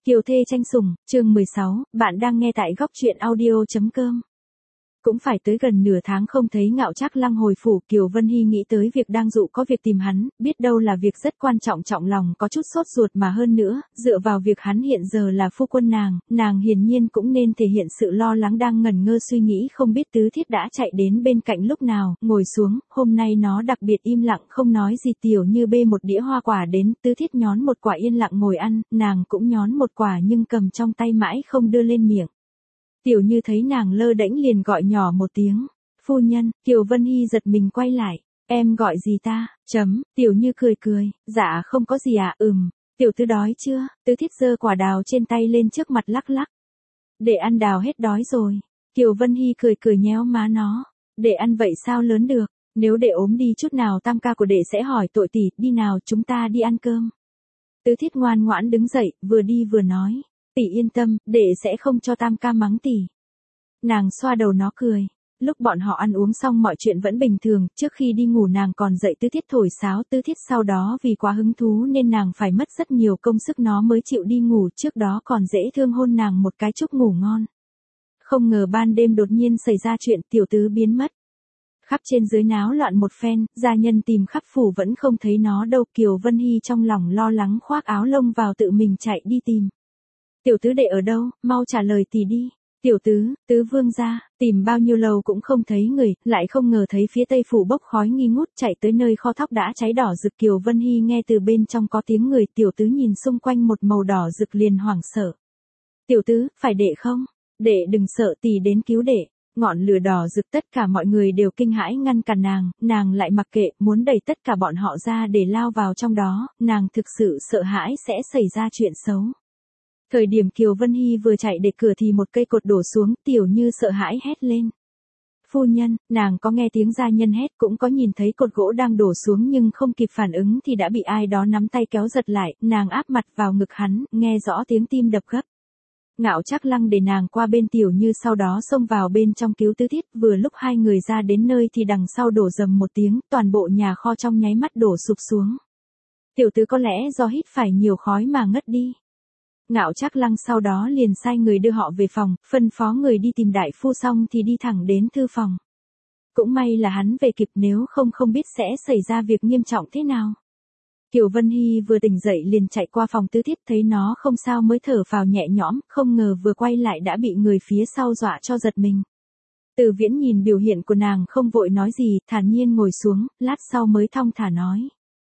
Kiều thê tranh sủng, chương 16, bạn đang nghe tại góc truyện audio.com. Cũng phải tới gần nửa tháng không thấy Ngạo Trác Lăng hồi phủ, Kiều Vân Hy nghĩ tới việc đang dụ có việc tìm hắn, biết đâu là việc rất quan trọng, trọng lòng có chút sốt ruột, mà hơn nữa, dựa vào việc hắn hiện giờ là phu quân nàng hiển nhiên cũng nên thể hiện sự lo lắng. Đang ngẩn ngơ suy nghĩ không biết Tứ Thiết đã chạy đến bên cạnh lúc nào, ngồi xuống, hôm nay nó đặc biệt im lặng không nói gì. Tiểu Như bê một đĩa hoa quả đến, Tứ Thiết nhón một quả yên lặng ngồi ăn, nàng cũng nhón một quả nhưng cầm trong tay mãi không đưa lên miệng. Tiểu Như thấy nàng lơ đễnh liền gọi nhỏ một tiếng, phu nhân. Kiều Vân Hy giật mình quay lại, em gọi gì ta? Tiểu Như cười, dạ không có gì ạ. Tiểu Tứ đói chưa? Tứ Thiết giơ quả đào trên tay lên trước mặt lắc lắc. Để ăn đào hết đói rồi. Kiều Vân Hy cười nhéo má nó, để ăn vậy sao lớn được, nếu để ốm đi chút nào tam ca của đệ sẽ hỏi tội tỷ. Đi nào, chúng ta đi ăn cơm. Tứ Thiết ngoan ngoãn đứng dậy, vừa đi vừa nói, tỷ yên tâm, đệ sẽ không cho tam ca mắng tỷ. Nàng xoa đầu nó cười. Lúc bọn họ ăn uống xong mọi chuyện vẫn bình thường, trước khi đi ngủ nàng còn dạy Tứ Thiết thổi sáo. Tứ Thiết sau đó vì quá hứng thú nên nàng phải mất rất nhiều công sức nó mới chịu đi ngủ, trước đó còn dễ thương hôn nàng một cái chúc ngủ ngon. Không ngờ ban đêm đột nhiên xảy ra chuyện, Tiểu Tứ biến mất. Khắp trên dưới náo loạn một phen, gia nhân tìm khắp phủ vẫn không thấy nó đâu. Kiều Vân Hy trong lòng lo lắng khoác áo lông vào tự mình chạy đi tìm. Tiểu Tứ đệ ở đâu, mau trả lời tỷ đi. Tiểu Tứ, Tứ vương gia, tìm bao nhiêu lâu cũng không thấy người, lại không ngờ thấy phía tây phủ bốc khói nghi ngút, chạy tới nơi kho thóc đã cháy đỏ rực. Kiều Vân Hy nghe từ bên trong có tiếng người. Tiểu Tứ nhìn xung quanh một màu đỏ rực liền hoảng sợ. Tiểu Tứ, phải đệ không? Đệ đừng sợ, tỷ đến cứu đệ. Ngọn lửa đỏ rực, tất cả mọi người đều kinh hãi ngăn cản nàng lại mặc kệ, muốn đẩy tất cả bọn họ ra để lao vào trong đó. Nàng thực sự sợ hãi sẽ xảy ra chuyện xấu. Thời điểm Kiều Vân Hy vừa chạy để cửa thì một cây cột đổ xuống. Tiểu Như sợ hãi hét lên, phu nhân. Nàng có nghe tiếng gia nhân hét, cũng có nhìn thấy cột gỗ đang đổ xuống nhưng không kịp phản ứng thì đã bị ai đó nắm tay kéo giật lại. Nàng áp mặt vào ngực hắn, nghe rõ tiếng tim đập gấp. Ngạo Trác Lăng để nàng qua bên. Tiểu Như sau đó xông vào bên trong cứu Tứ Thiết. Vừa lúc hai người ra đến nơi thì đằng sau đổ rầm một tiếng, toàn bộ nhà kho trong nháy mắt đổ sụp xuống. Tiểu Tứ có lẽ do hít phải nhiều khói mà ngất đi. Ngạo Trác Lăng sau đó liền sai người đưa họ về phòng, phân phó người đi tìm đại phu, xong thì đi thẳng đến thư phòng. Cũng may là hắn về kịp, nếu không biết sẽ xảy ra việc nghiêm trọng thế nào. Kiều Vân Hy vừa tỉnh dậy liền chạy qua phòng Tứ Thiết, thấy nó không sao mới thở phào nhẹ nhõm, không ngờ vừa quay lại đã bị người phía sau dọa cho giật mình. Từ Viễn nhìn biểu hiện của nàng không vội nói gì, thản nhiên ngồi xuống, lát sau mới thong thả nói.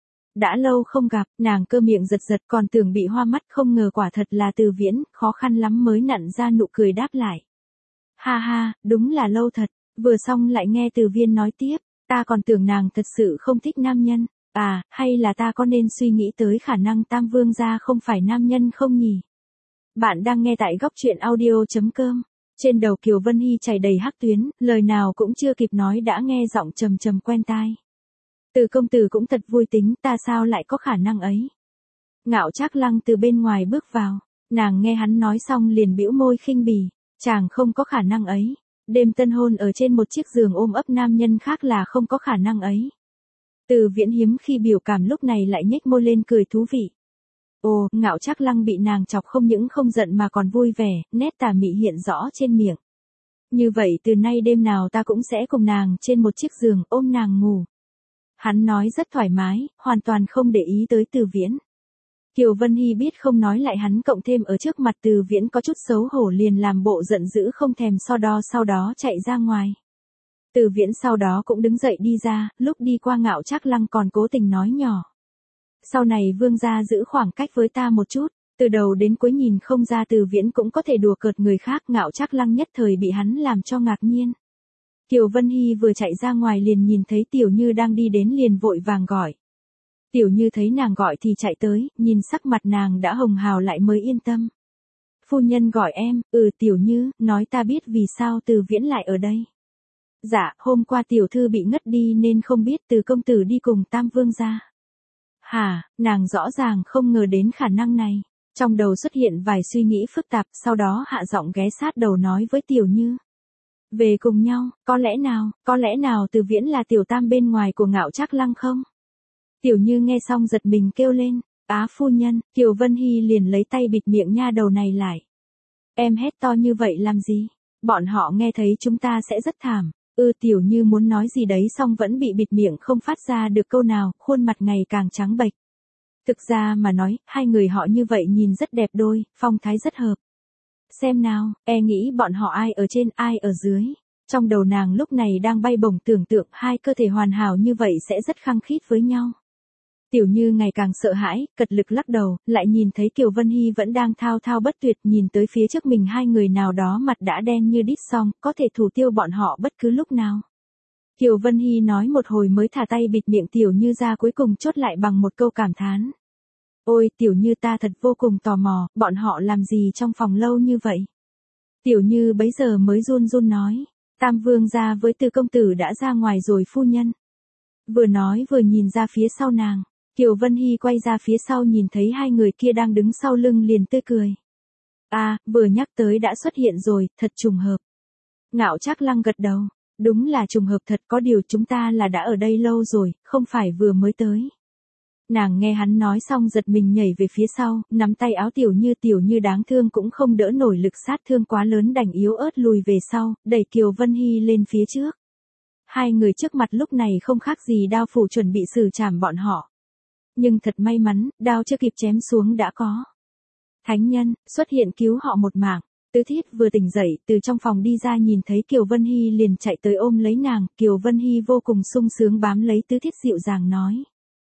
Đã lâu không gặp. Nàng cơ miệng giật còn tưởng bị hoa mắt, không ngờ quả thật là Từ Viễn, khó khăn lắm mới nặn ra nụ cười đáp lại. Ha ha, đúng là lâu thật. Vừa xong lại nghe Từ Viên nói tiếp, ta còn tưởng nàng thật sự không thích nam nhân. À, hay là ta có nên suy nghĩ tới khả năng Tam vương gia không phải nam nhân không nhỉ? Bạn đang nghe tại góc truyện audio.com. Trên đầu Kiều Vân Hy chảy đầy hắc tuyến, lời nào cũng chưa kịp nói đã nghe giọng trầm quen tai. Từ công tử cũng thật vui tính, ta sao lại có khả năng ấy? Ngạo Trác Lăng từ bên ngoài bước vào, nàng nghe hắn nói xong liền bĩu môi khinh bỉ, chàng không có khả năng ấy. Đêm tân hôn ở trên một chiếc giường ôm ấp nam nhân khác là không có khả năng ấy. Từ Viễn hiếm khi biểu cảm lúc này lại nhếch môi lên cười thú vị. Ồ, Ngạo Trác Lăng bị nàng chọc không những không giận mà còn vui vẻ, nét tà mị hiện rõ trên miệng. Như vậy từ nay đêm nào ta cũng sẽ cùng nàng trên một chiếc giường, ôm nàng ngủ. Hắn nói rất thoải mái, hoàn toàn không để ý tới Từ Viễn. Kiều Vân Hy biết không nói lại hắn, cộng thêm ở trước mặt Từ Viễn có chút xấu hổ liền làm bộ giận dữ không thèm so đo, sau đó chạy ra ngoài. Từ Viễn sau đó cũng đứng dậy đi ra, lúc đi qua Ngạo Trác Lăng còn cố tình nói nhỏ. Sau này vương gia giữ khoảng cách với ta một chút. Từ đầu đến cuối nhìn không ra Từ Viễn cũng có thể đùa cợt người khác. Ngạo Trác Lăng nhất thời bị hắn làm cho ngạc nhiên. Kiều Vân Hy vừa chạy ra ngoài liền nhìn thấy Tiểu Như đang đi đến liền vội vàng gọi. Tiểu Như thấy nàng gọi thì chạy tới, nhìn sắc mặt nàng đã hồng hào lại mới yên tâm. Phu nhân gọi em. Tiểu Như, nói ta biết vì sao Từ Viễn lại ở đây. Dạ, hôm qua tiểu thư bị ngất đi nên không biết Từ công tử đi cùng Tam vương gia. Hả, nàng rõ ràng không ngờ đến khả năng này. Trong đầu xuất hiện vài suy nghĩ phức tạp, sau đó hạ giọng ghé sát đầu nói với Tiểu Như. Về cùng nhau, có lẽ nào Từ Viễn là tiểu tam bên ngoài của Ngạo Trác Lăng không? Tiểu Như nghe xong giật mình kêu lên, Á phu nhân, Kiều Vân Hy liền lấy tay bịt miệng nha đầu này lại. Em hét to như vậy làm gì? Bọn họ nghe thấy chúng ta sẽ rất thảm. Tiểu Như muốn nói gì đấy xong vẫn bị bịt miệng không phát ra được câu nào, khuôn mặt ngày càng trắng bệch. Thực ra mà nói, hai người họ như vậy nhìn rất đẹp đôi, phong thái rất hợp. Xem nào, nghĩ bọn họ ai ở trên ai ở dưới. Trong đầu nàng lúc này đang bay bổng tưởng tượng hai cơ thể hoàn hảo như vậy sẽ rất khăng khít với nhau. Tiểu Như ngày càng sợ hãi, cật lực lắc đầu, lại nhìn thấy Kiều Vân Hy vẫn đang thao thao bất tuyệt nhìn tới phía trước mình hai người nào đó mặt đã đen như đít xong, có thể thủ tiêu bọn họ bất cứ lúc nào. Kiều Vân Hy nói một hồi mới thả tay bịt miệng Tiểu Như ra cuối cùng chốt lại bằng một câu cảm thán. Ôi Tiểu Như ta thật vô cùng tò mò, bọn họ làm gì trong phòng lâu như vậy? Tiểu Như bấy giờ mới run run nói, Tam Vương gia với Từ công tử đã ra ngoài rồi phu nhân. Vừa nói vừa nhìn ra phía sau nàng. Kiều Vân Hy quay ra phía sau nhìn thấy hai người kia đang đứng sau lưng liền tươi cười. Vừa nhắc tới đã xuất hiện rồi, thật trùng hợp. Ngạo Trác Lăng gật đầu, đúng là trùng hợp thật, có điều chúng ta là đã ở đây lâu rồi, không phải vừa mới tới. Nàng nghe hắn nói xong giật mình nhảy về phía sau, nắm tay áo Tiểu Như đáng thương cũng không đỡ nổi lực sát thương quá lớn đành yếu ớt lùi về sau, đẩy Kiều Vân Hy lên phía trước. Hai người trước mặt lúc này không khác gì đao phủ chuẩn bị xử trảm bọn họ. Nhưng thật may mắn, đao chưa kịp chém xuống đã có thánh nhân xuất hiện cứu họ một mạng. Tứ Thiết vừa tỉnh dậy, từ trong phòng đi ra nhìn thấy Kiều Vân Hy liền chạy tới ôm lấy nàng, Kiều Vân Hy vô cùng sung sướng bám lấy Tứ Thiết dịu dàng nói.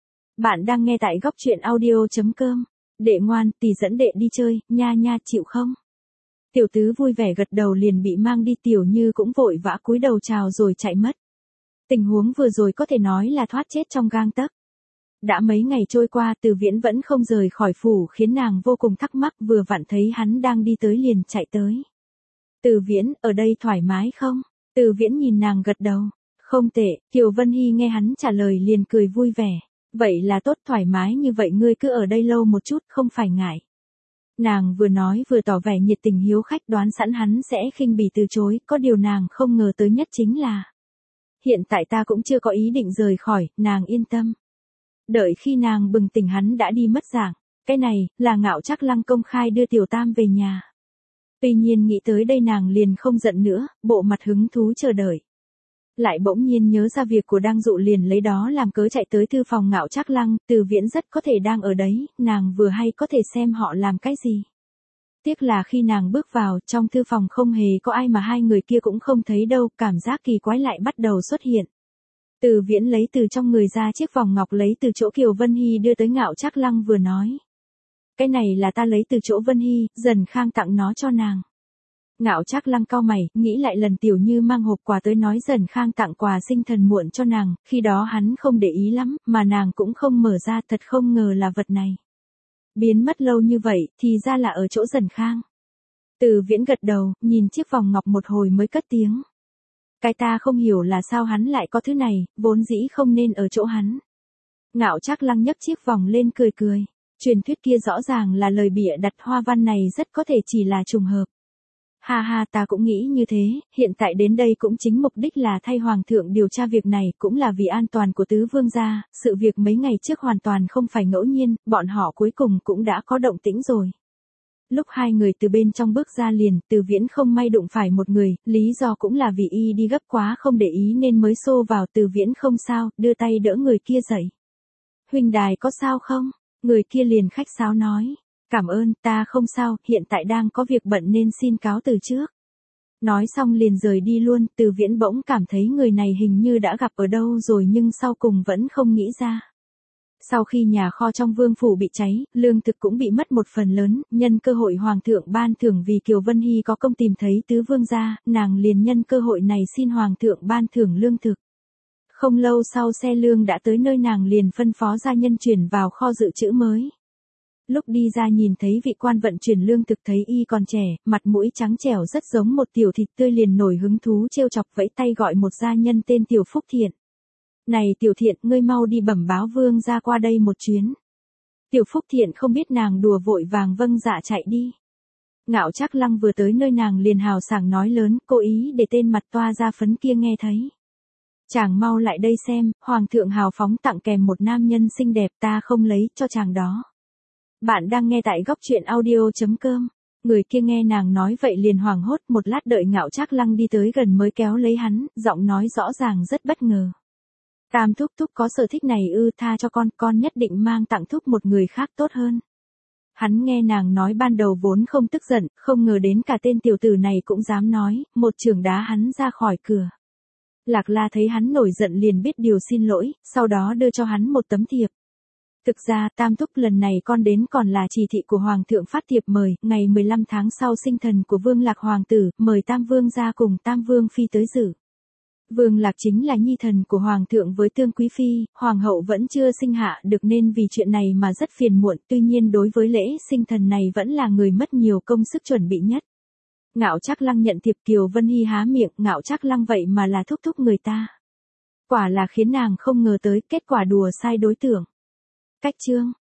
Bạn đang nghe tại góc truyện audio.com. Đệ ngoan, tỷ dẫn đệ đi chơi, nha nha chịu không? Tiểu tứ vui vẻ gật đầu liền bị mang đi, Tiểu Như cũng vội vã cúi đầu chào rồi chạy mất. Tình huống vừa rồi có thể nói là thoát chết trong gang tấc. Đã mấy ngày trôi qua Từ Viễn vẫn không rời khỏi phủ khiến nàng vô cùng thắc mắc, vừa vặn thấy hắn đang đi tới liền chạy tới. Từ Viễn, ở đây thoải mái không? Từ Viễn nhìn nàng gật đầu. Không tệ, Kiều Vân Hy nghe hắn trả lời liền cười vui vẻ. Vậy là tốt, thoải mái như vậy ngươi cứ ở đây lâu một chút không phải ngại. Nàng vừa nói vừa tỏ vẻ nhiệt tình hiếu khách, đoán sẵn hắn sẽ khinh bỉ từ chối, có điều nàng không ngờ tới nhất chính là. Hiện tại ta cũng chưa có ý định rời khỏi, nàng yên tâm. Đợi khi nàng bừng tỉnh hắn đã đi mất dạng. Cái này, là Ngạo Trác Lăng công khai đưa Tiểu Tam về nhà. Tuy nhiên nghĩ tới đây nàng liền không giận nữa, bộ mặt hứng thú chờ đợi. Lại bỗng nhiên nhớ ra việc của Đang Dụ liền lấy đó làm cớ chạy tới thư phòng Ngạo Trác Lăng, Từ Viễn rất có thể đang ở đấy, nàng vừa hay có thể xem họ làm cái gì. Tiếc là khi nàng bước vào, trong thư phòng không hề có ai mà hai người kia cũng không thấy đâu, cảm giác kỳ quái lại bắt đầu xuất hiện. Từ Viễn lấy từ trong người ra chiếc vòng ngọc lấy từ chỗ Kiều Vân Hy đưa tới Ngạo Trác Lăng vừa nói. Cái này là ta lấy từ chỗ Vân Hy, Dần Khang tặng nó cho nàng. Ngạo Trác Lăng cau mày, nghĩ lại lần Tiểu Như mang hộp quà tới nói Dần Khang tặng quà sinh thần muộn cho nàng, khi đó hắn không để ý lắm, mà nàng cũng không mở ra, thật không ngờ là vật này. Biến mất lâu như vậy, thì ra là ở chỗ Dần Khang. Từ Viễn gật đầu, nhìn chiếc vòng ngọc một hồi mới cất tiếng. Cái ta không hiểu là sao hắn lại có thứ này, vốn dĩ không nên ở chỗ hắn. Ngạo Trác Lăng nhấc chiếc vòng lên cười cười. Truyền thuyết kia rõ ràng là lời bịa đặt, hoa văn này rất có thể chỉ là trùng hợp. Ha ha, ta cũng nghĩ như thế, hiện tại đến đây cũng chính mục đích là thay Hoàng thượng điều tra việc này, cũng là vì an toàn của tứ vương gia, sự việc mấy ngày trước hoàn toàn không phải ngẫu nhiên, bọn họ cuối cùng cũng đã có động tĩnh rồi. Lúc hai người từ bên trong bước ra liền, Từ Viễn không may đụng phải một người, lý do cũng là vì y đi gấp quá không để ý nên mới xô vào. Từ Viễn không sao, đưa tay đỡ người kia dậy. Huynh đài có sao không? Người kia liền khách sáo nói. Cảm ơn, ta không sao, hiện tại đang có việc bận nên xin cáo từ trước. Nói xong liền rời đi luôn, Từ Viễn bỗng cảm thấy người này hình như đã gặp ở đâu rồi nhưng sau cùng vẫn không nghĩ ra. Sau khi nhà kho trong vương phủ bị cháy, lương thực cũng bị mất một phần lớn, nhân cơ hội Hoàng thượng ban thưởng vì Kiều Vân Hy có công tìm thấy tứ vương gia, nàng liền nhân cơ hội này xin Hoàng thượng ban thưởng lương thực. Không lâu sau xe lương đã tới nơi, nàng liền phân phó gia nhân chuyển vào kho dự trữ mới. Lúc đi ra nhìn thấy vị quan vận chuyển lương thực thấy y còn trẻ, mặt mũi trắng trẻo rất giống một tiểu thịt tươi liền nổi hứng thú trêu chọc vẫy tay gọi một gia nhân tên Tiểu Phúc Thiện. Này Tiểu Thiện, ngươi mau đi bẩm báo vương ra qua đây một chuyến. Tiểu Phúc Thiện không biết nàng đùa vội vàng vâng dạ chạy đi. Ngạo Trác Lăng vừa tới nơi nàng liền hào sảng nói lớn, cố ý để tên mặt toa ra phấn kia nghe thấy. Chàng mau lại đây xem, Hoàng thượng hào phóng tặng kèm một nam nhân xinh đẹp, ta không lấy cho chàng đó. Bạn đang nghe tại góc truyện audio.com. Người kia nghe nàng nói vậy liền hoảng hốt, một lát đợi Ngạo Trác Lăng đi tới gần mới kéo lấy hắn, giọng nói rõ ràng rất bất ngờ. Tam thúc thúc có sở thích này ư? Tha cho con nhất định mang tặng thúc một người khác tốt hơn. Hắn nghe nàng nói ban đầu vốn không tức giận, không ngờ đến cả tên tiểu tử này cũng dám nói, một chưởng đá hắn ra khỏi cửa. Lạc La thấy hắn nổi giận liền biết điều xin lỗi, sau đó đưa cho hắn một tấm thiệp. Thực ra Tam thúc, lần này con đến còn là chỉ thị của Hoàng thượng phát thiệp mời, ngày 15 tháng sau sinh thần của Vương Lạc Hoàng tử, mời Tam Vương ra cùng Tam Vương Phi tới dự. Vương Lạc chính là nhi thần của Hoàng thượng với Tương Quý Phi, Hoàng hậu vẫn chưa sinh hạ được nên vì chuyện này mà rất phiền muộn, tuy nhiên đối với lễ sinh thần này vẫn là người mất nhiều công sức chuẩn bị nhất. Ngạo Trác Lăng nhận thiệp, Kiều Vân Hy há miệng, Ngạo Trác Lăng vậy mà là thúc thúc người ta. Quả là khiến nàng không ngờ tới, kết quả đùa sai đối tượng. Cách chương